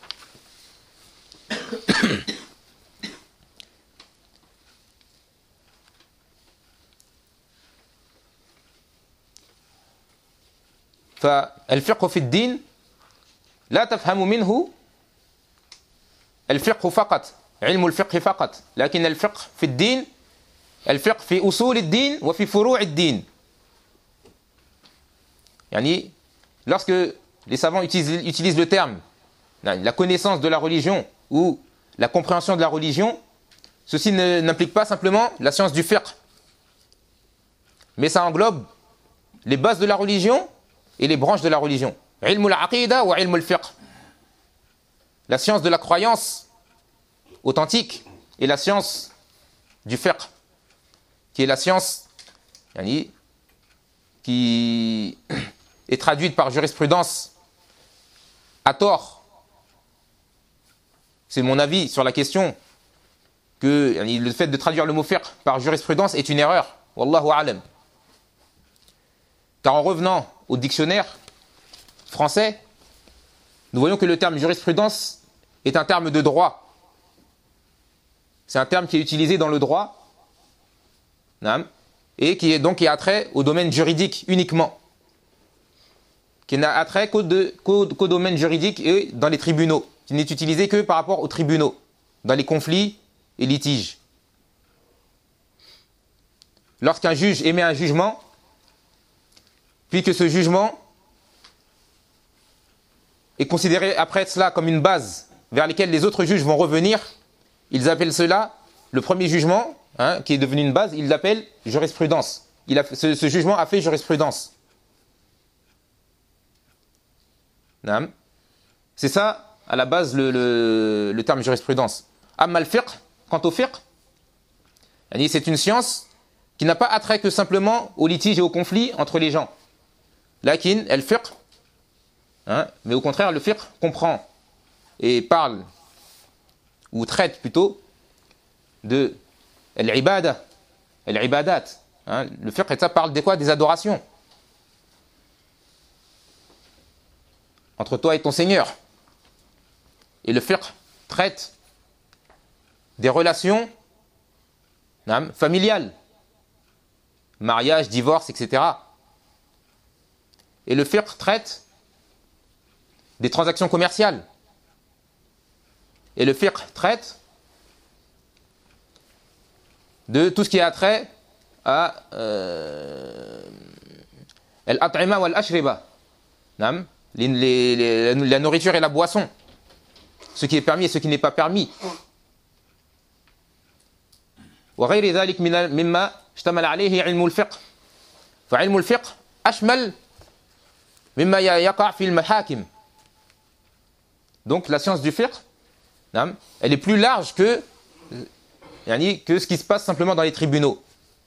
فالفقه في الدين لا تفهم منه الفقه فقط علم الفقه فقط لكن الفقه في الدين الفقه في أصول الدين وفي فروع الدين. يعني lorsque les savants utilisent, utilisent le terme la connaissance de la religion ou la compréhension de la religion, ceci n'implique pas simplement la science du fiqh, mais ça englobe les bases de la religion et les branches de la religion. Ilm al-aqida wa ilm al-fiqh. La science de la croyance authentique et la science du fiqh, qui est la science yani, qui est traduite par jurisprudence à tort. C'est mon avis sur la question que yani, le fait de traduire le mot fiqh par jurisprudence est une erreur. Wallahu a'lam. Car en revenant au dictionnaire français, nous voyons que le terme jurisprudence est un terme de droit. C'est un terme qui est utilisé dans le droit et qui est donc qui a trait au domaine juridique uniquement, qui n'a attrait qu'au, de, qu'au, qu'au domaine juridique et dans les tribunaux, qui n'est utilisé que par rapport aux tribunaux, dans les conflits et litiges. Lorsqu'un juge émet un jugement, puis que ce jugement est considéré après cela comme une base vers laquelle les autres juges vont revenir, ils appellent cela, le premier jugement, hein, qui est devenu une base, ils l'appellent jurisprudence. Il a, ce, ce jugement a fait jurisprudence. C'est ça, à la base, le, le, le terme jurisprudence. Amma al-fiqh, quant au fiqh, c'est une science qui n'a pas attrait que simplement aux litiges et aux conflits entre les gens. Lakin, al-fiqh, hein, mais au contraire, le fiqh comprend et parle, ou traite plutôt, de l'ibada, l'ibadat. Hein, le fiqh, ça parle de quoi? Des adorations. Entre toi et ton Seigneur. Et le fiqh traite des relations hein, familiales. Mariage, divorce, et cetera. Et le fiqh traite des transactions commerciales. Et le fiqh traite de tout ce qui a trait à euh, al-at'ima wal-ashriba, la nourriture et la boisson, ce qui est permis et ce qui n'est pas permis. وغير ذلك مما اشتمل عليه علم الفقه فعلم الفقه أشمل مما يقع في المحاكم. Donc la science du fiqh, elle est plus large que, que ce qui se passe simplement dans les tribunaux.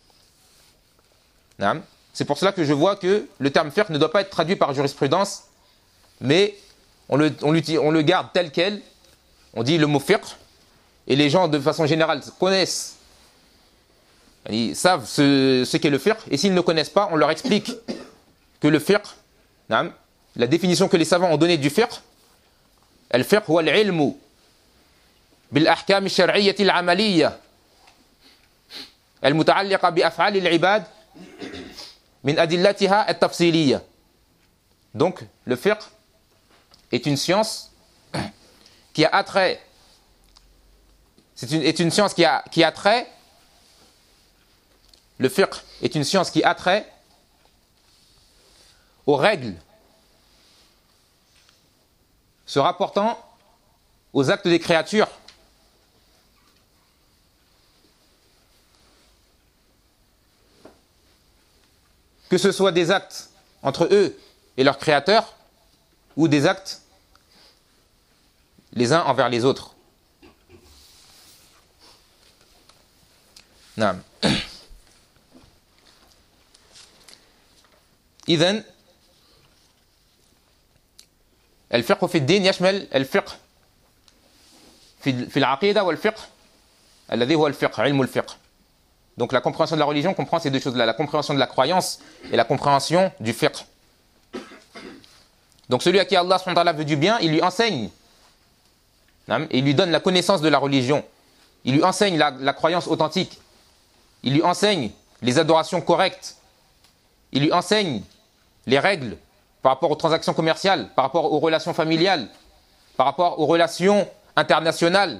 C'est pour cela que je vois que le terme fiqh ne doit pas être traduit par jurisprudence, mais on le, on, on le garde tel quel. On dit le mot fiqh, et les gens de façon générale connaissent, ils savent ce, ce qu'est le fiqh, et s'ils ne connaissent pas, on leur explique que le fiqh, la définition que les savants ont donnée du fiqh, al-fiqh huwa al-ilmu bil-ahkam al-shar'iyyah al-amaliyah al-muta'alliqa bi-af'al al-ibad min adillatiha at-tafsiliyah. Donc, le fiqh est une science qui a attrait, c'est une, est une science qui a, qui a trait, le fiqh est une science qui a trait aux règles se rapportant aux actes des créatures. Que ce soit des actes entre eux et leur créateur, ou des actes les uns envers les autres. نعم. إذن الفقه في الدين يشمل الفقه في في العقيدة والفقه الذي هو الفقه علم الفقه. Donc la compréhension de la religion comprend ces deux choses-là, la compréhension de la croyance et la compréhension du fiqh. Donc celui à qui Allah subhanahu wa ta'ala veut du bien, il lui enseigne, et il lui donne la connaissance de la religion, il lui enseigne la, la croyance authentique, il lui enseigne les adorations correctes, il lui enseigne les règles par rapport aux transactions commerciales, par rapport aux relations familiales, par rapport aux relations internationales,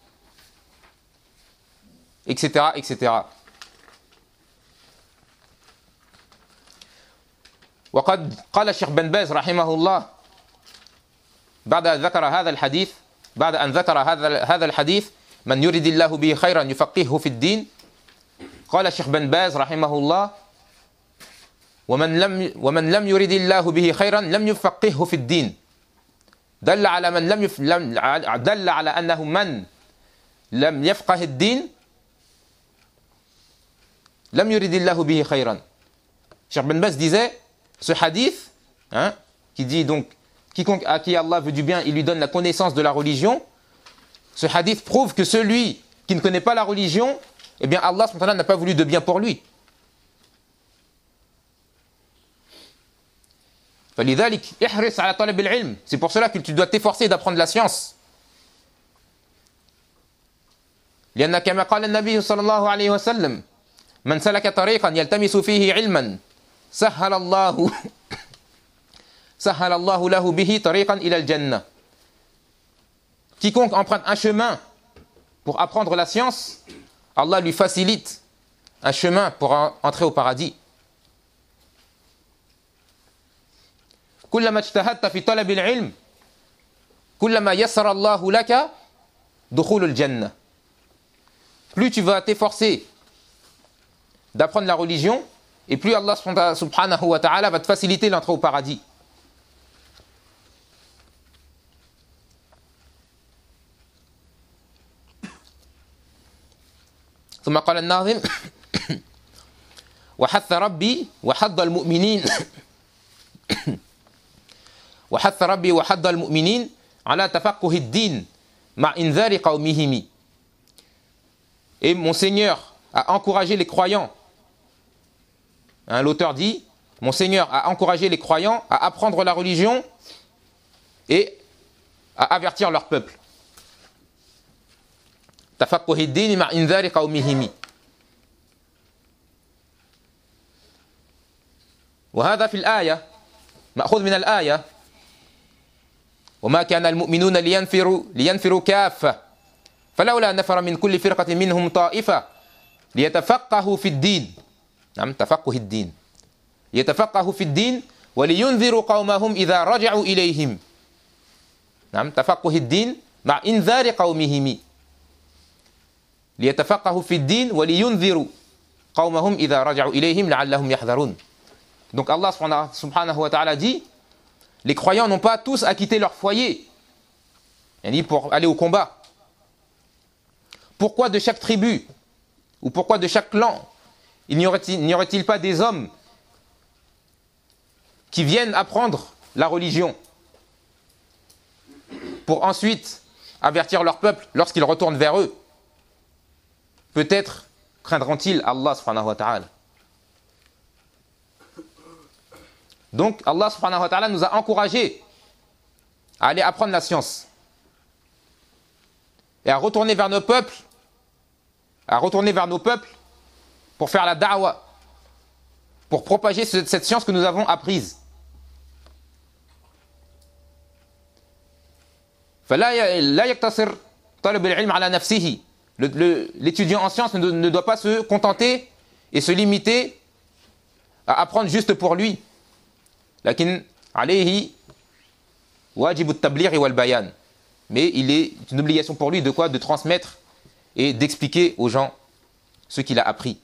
et cetera, et cetera. وقد قال الشيخ بن باز رحمه الله بعد أن ذكر هذا الحديث بعد أن ذكر هذا هذا الحديث من يريد الله به خيرا يفقهه في الدين قال الشيخ بن باز رحمه الله ومن لم ومن لم يريد الله به خيرا لم يفقهه في الدين دل على من لم يف لم دل على أنه من لم يفقه الدين لم يريد الله به خيرا. Cheikh Ben Baz disait ce hadith, hein, qui dit donc quiconque à qui Allah veut du bien, il lui donne la connaissance de la religion. Ce hadith prouve que celui qui ne connaît pas la religion, eh bien Allah subhanahu wa ta'ala n'a pas voulu de bien pour lui. فلذلك احرص على طلب العلم. C'est pour cela que tu dois t'efforcer d'apprendre la science. لأن كما قال النبي صلى الله عليه وسلم من سلك طريقا يلتمس فيه علما سهل الله سهل الله له به طريقا إلى الجنة. Quiconque emprunte un chemin pour apprendre la science, Allah lui facilite un chemin pour entrer au paradis. كلما اجتهدت في طلب العلم كلما يسر الله لك دخول الجنة. Plus tu vas t'efforcer d'apprendre la religion, et plus Allah subhanahu wa ta'ala va te faciliter l'entrée au paradis. ثم قال الناظم وحث ربي وحض المؤمنين وحث ربي وحض المؤمنين على تفقه الدين مع إنذار قومهم. Et mon Seigneur a encouragé les croyants. Hein, l'auteur dit, mon Seigneur a encouragé les croyants à apprendre la religion et à avertir leur peuple. تفقه الدين مع إنذار قومهم. وهذا في الآية مأخوذ من الآية وما كان المؤمنون لينفروا لينفروا كافة فلولا نفر من كل فرقة منهم طائفة ليتفقهوا في الدين. نعم تفقه الدين يتفقهوا في الدين ولينذروا قومهم إذا رجعوا إليهم. نعم تفقه الدين مع إنذار قومهم ليتفقهوا في الدين ولينذروا قومهم إذا رجعوا إليهم لعلهم يحذرون. Donc Allah subhanahu wa ta'ala dit, les croyants n'ont pas tous à quitter leur foyer pour aller au combat. Pourquoi de chaque tribu ou pourquoi de chaque clan il n'y aurait-il, n'y aurait-il pas des hommes qui viennent apprendre la religion pour ensuite avertir leur peuple lorsqu'ils retournent vers eux? Peut-être craindront-ils Allah subhanahu wa ta'ala. Donc Allah subhanahu wa ta'ala nous a encouragés à aller apprendre la science et à retourner vers nos peuples, à retourner vers nos peuples pour faire la da'wa, pour propager cette science que nous avons apprise. فلا يقتصر طالب العلم على نفسه. L'étudiant en sciences ne, ne doit pas se contenter et se limiter à apprendre juste pour lui. لكن عليه واجب التبليغ والبيان. Mais il est une obligation pour lui de quoi? De transmettre et d'expliquer aux gens ce qu'il a appris.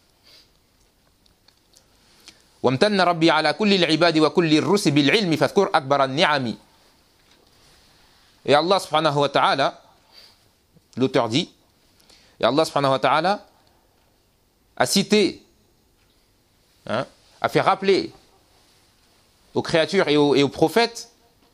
وامتن ربي على كل العباد وكل الرسل بالعلم فاذكر أكبر النعم. Et Allah subhanahu wa ta'ala, l'auteur dit, et Allah subhanahu wa ta'ala a cité, hein, a fait rappeler aux créatures et aux, et aux prophètes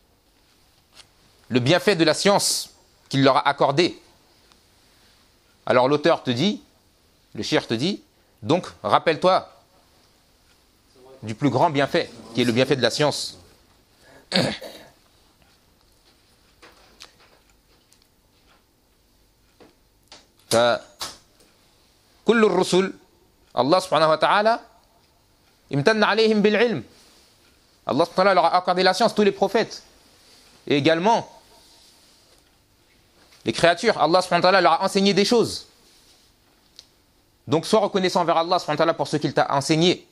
le bienfait de la science qu'il leur a accordé. Alors l'auteur te dit, le shir te dit, donc rappelle-toi du plus grand bienfait, qui est le bienfait de la science. فكل الرسل الله سبحانه وتعالى امتن عليهم بالعلم. Allah subhanahu wa ta'ala leur a accordé la science, tous les prophètes. Et également, les créatures, Allah subhanahu wa ta'ala leur a enseigné des choses. Donc sois reconnaissant envers Allah subhanahu wa ta'ala pour ce qu'il t'a enseigné.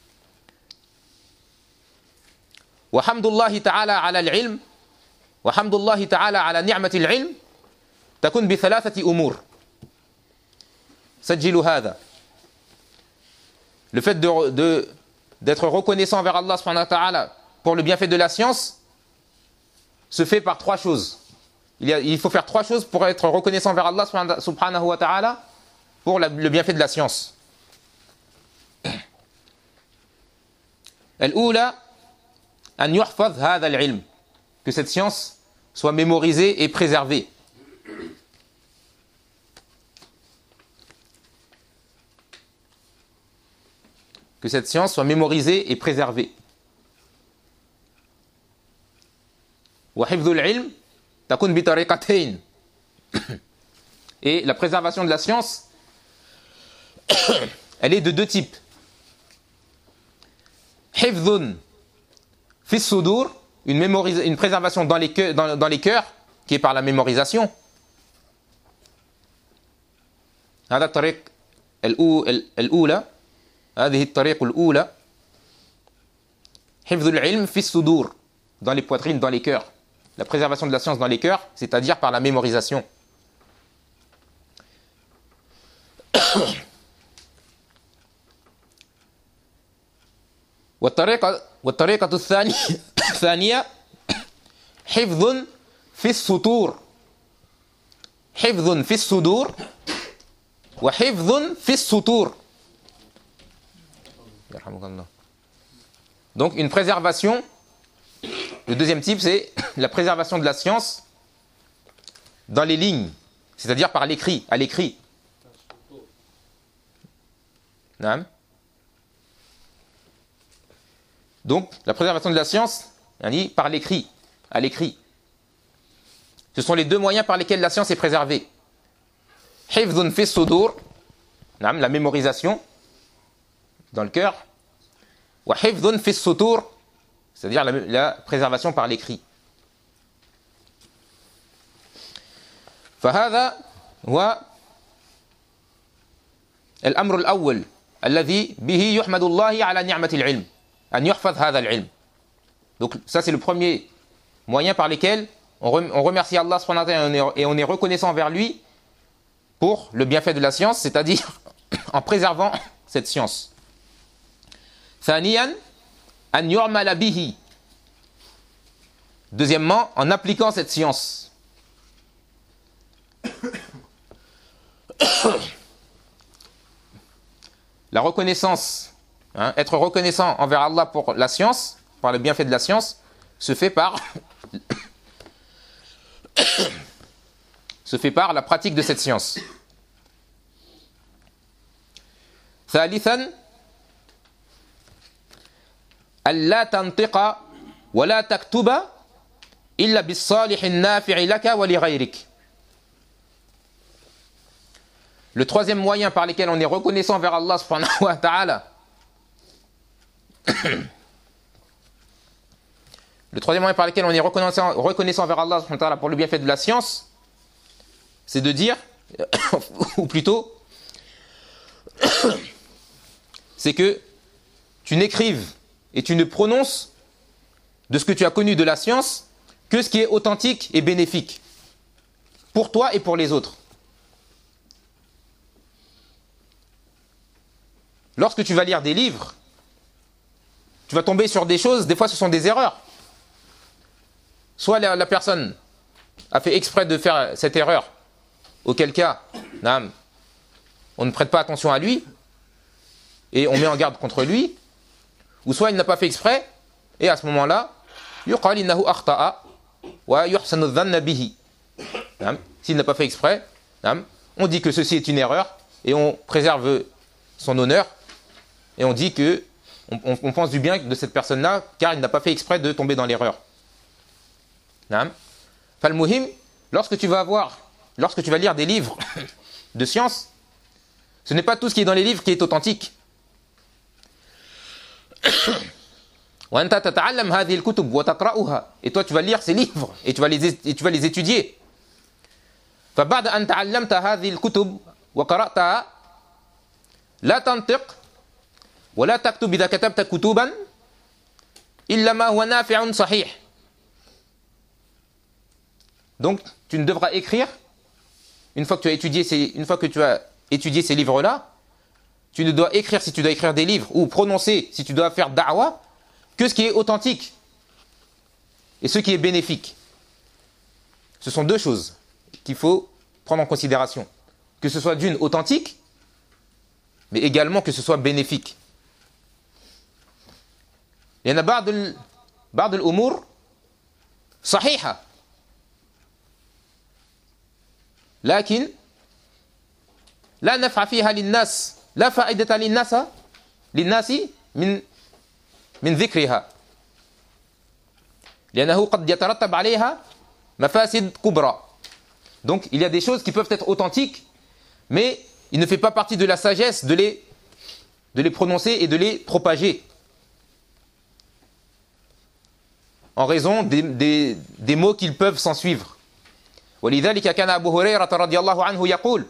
وحمد الله تعالى على العلم وحمد الله تعالى على نعمة العلم تكون بثلاثة أمور. سجلوا هذا. Le fait de, de, d'être reconnaissant envers Allah subhanahu wa ta'ala pour le bienfait de la science se fait par trois choses. Il, y a, il faut faire trois choses pour être reconnaissant envers Allah subhanahu wa ta'ala pour la, le bienfait de la science. الأولى أن يحفظ هذا العلم, que cette science soit mémorisée et préservée. Que cette science soit mémorisée et préservée. وحفظ العلم تكون بطريقتين. Et la préservation de la science, elle est de deux types. حفظ في الصدور, une, mémoris- une préservation dans les, cœurs, dans, dans les cœurs, qui est par la mémorisation. هذا الطريق الأولى هذه الطريق الأولى حفظ العلم في الصدور, dans les poitrines, dans les cœurs. La préservation de la science dans les cœurs, c'est-à-dire par la mémorisation. والطريقة والطريقة الثانية الثانية حفظ في السطور حفظ في الصدور وحفظ في السطور. Donc une préservation, le deuxième type c'est la préservation de la science dans les lignes, c'est-à-dire par l'écrit, à l'écrit. Naam. Donc, la préservation de la science, on dit par l'écrit, à l'écrit. Ce sont les deux moyens par lesquels la science est préservée. Hifdhun fi sudur, la mémorisation dans le cœur. Wa hifdhun fi sutur, c'est-à-dire la, la préservation par l'écrit. فهذا هو الأمر الأول الذي به يحمد الله على نعمة العلم. أن يحفظ هذا العلم. Donc ça c'est le premier moyen par lequel on remercie Allah subhanahu wa ta'ala et on est reconnaissant envers lui pour le bienfait de la science, c'est-à-dire en préservant cette science. ثانيا أن يعمل به. Deuxièmement, en appliquant cette science. La reconnaissance, hein, être reconnaissant envers Allah pour la science, par le bienfait de la science, se fait par se fait par la pratique de cette science. ثالثا ألا تنطق ولا تكتب إلا بالصالح النافع لك ولغيرك. Le troisième moyen par lequel on est reconnaissant vers Allah subhanahu wa ta'ala, le troisième moyen par lequel on est reconnaissant, reconnaissant vers Allah subhanahu wa ta'ala pour le bienfait de la science, c'est de dire, ou plutôt, c'est que tu n'écrives et tu ne prononces de ce que tu as connu de la science que ce qui est authentique et bénéfique pour toi et pour les autres. Lorsque tu vas lire des livres, tu vas tomber sur des choses, des fois ce sont des erreurs. Soit la, la personne a fait exprès de faire cette erreur, auquel cas, naam, on ne prête pas attention à lui et on met en garde contre lui, ou soit il n'a pas fait exprès et à ce moment-là, yuqal innahu akhta'a wa yuhsanu dhanna bihi. S'il n'a pas fait exprès, naam, on dit que ceci est une erreur et on préserve son honneur et on dit que on, on, on pense du bien de cette personne-là car il n'a pas fait exprès de tomber dans l'erreur. Naam. Fal muhim, lorsque tu vas avoir, lorsque tu vas lire des livres de science, ce n'est pas tout ce qui est dans les livres qui est authentique. Et toi tu vas lire ces livres et tu vas les, et tu vas les étudier. فبعد أن تعلمت هذه الكتب وقرأتها لا تنطق ولا تكتب إذا كتبت كتبا إلا ما هو نافع صحيح. Donc tu ne devras écrire une fois que tu as étudié ces, une fois que tu as étudié ces livres-là, tu ne dois écrire si tu dois écrire des livres ou prononcer si tu dois faire da'wa que ce qui est authentique et ce qui est bénéfique. Ce sont deux choses qu'il faut prendre en considération. Que ce soit d'une authentique, mais également que ce soit bénéfique. Il y en a بعض ال بعض الأمور صحيحة لكن لا نفع فيها للناس لا فائدة للناس للناس من من ذكرها لأنه قد يترتب عليها مفاسد كبرى. Donc il y a des choses qui peuvent être authentiques, mais il ne fait pas partie de la sagesse de les, de les prononcer et de les propager. En raison des, des, des mots qu'ils peuvent s'en suivre. ولذلك كان أبو هريرة رضي الله عنه يقول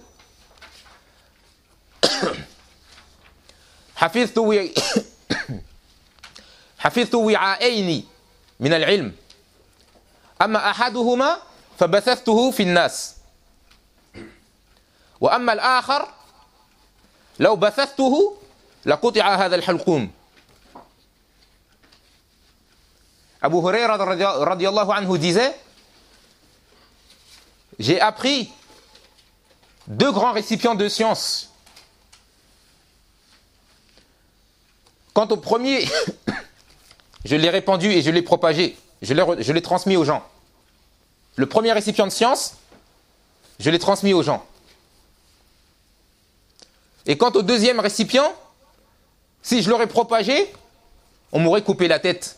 حفظت حفظت وعاءين من العلم أما أحدهما فبثثته في الناس وأما الآخر لو بثثته لقطع هذا الحلقوم. Abu Huraira radiallahu anhu disait: j'ai appris deux grands récipients de science. Quant au premier, je l'ai répandu et je l'ai propagé, je l'ai, je l'ai transmis aux gens. Le premier récipient de science, je l'ai transmis aux gens. Et quant au deuxième récipient, si je l'aurais propagé, on m'aurait coupé la tête.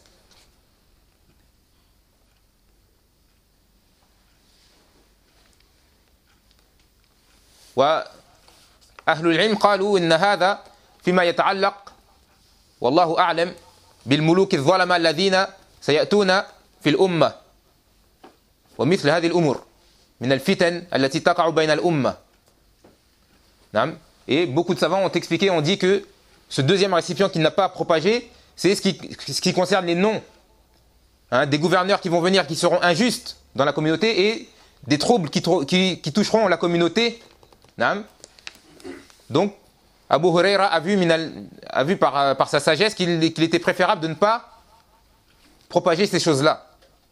وأهل العلم قالوا إن هذا فيما يتعلق والله أعلم بالملوك الظلمة الذين سيأتون في الأمة ومثل هذه الأمور من الفتن التي تقع بين الأمة. نعم. Et beaucoup de savants ont expliqué, ont dit que ce deuxième récipient qui n'a pas propagé, c'est ce qui, ce qui concerne les noms, hein, des gouverneurs qui vont venir, qui seront injustes dans la communauté et des troubles qui, qui, qui toucheront la communauté. Naam. Donc, Abu Huraira a vu, a vu par, par sa sagesse qu'il, qu'il était préférable de ne pas propager ces choses-là.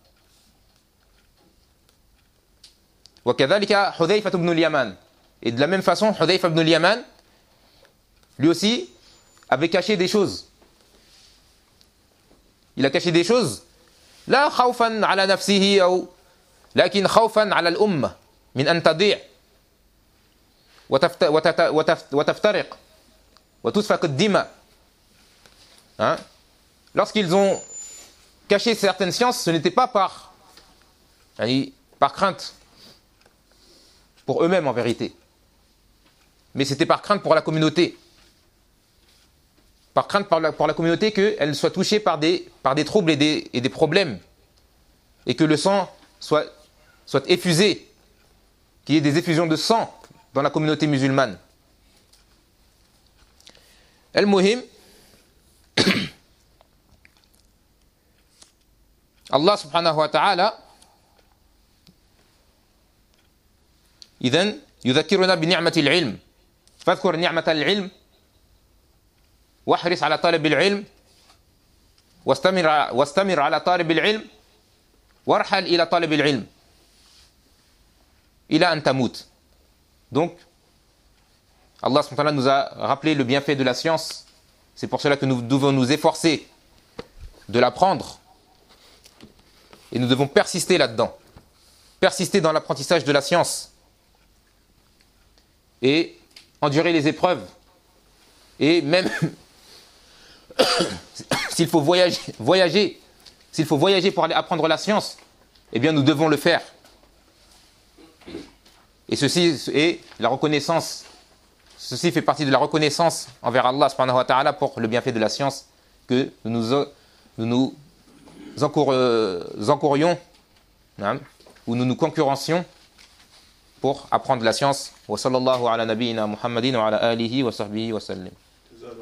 وكذلك حذيفة بن اليمان. Et de la même façon, Hudayfa ibn al-Yaman, lui aussi, avait caché des choses. Il a caché des choses. لا خوفا على نفسه أو لكن خوفا على الأمة من أن تضيع وتفترق وتسفك الدماء. Hein? Lorsqu'ils ont caché certaines sciences, ce n'était pas par, par crainte pour eux-mêmes en vérité, mais c'était par crainte pour la communauté. Par crainte pour la, pour la communauté qu'elle soit touchée par des, par des troubles et des, et des problèmes, et que le sang soit, soit effusé, qu'il y ait des effusions de sang dans la communauté musulmane. Al-Muhim, Allah subhanahu wa ta'ala إذن يذكرنا بنعمة العلم فاذكر نعمة العلم واحرص على طالب العلم واستمر واستمر على طالب العلم وارحل إلى طالب العلم. ila an tamut. Donc, Allah subhanahu wa ta'ala nous a rappelé le bienfait de la science. C'est pour cela que nous devons nous efforcer de l'apprendre. Et nous devons persister là-dedans. Persister dans l'apprentissage de la science. Et endurer les épreuves. Et même s'il faut voyager, voyager, s'il faut voyager pour aller apprendre la science, eh bien nous devons le faire. Et ceci est la reconnaissance. Ceci fait partie de la reconnaissance envers Allah subhanahu wa ta'ala pour le bienfait de la science que nous nous, nous, nous encour, euh, encourions hein, ou nous nous concurrencions pour apprendre la science. Wa sallallahu ala nabiyyina Muhammadin wa ala alihi wa sahbihi wa sallim.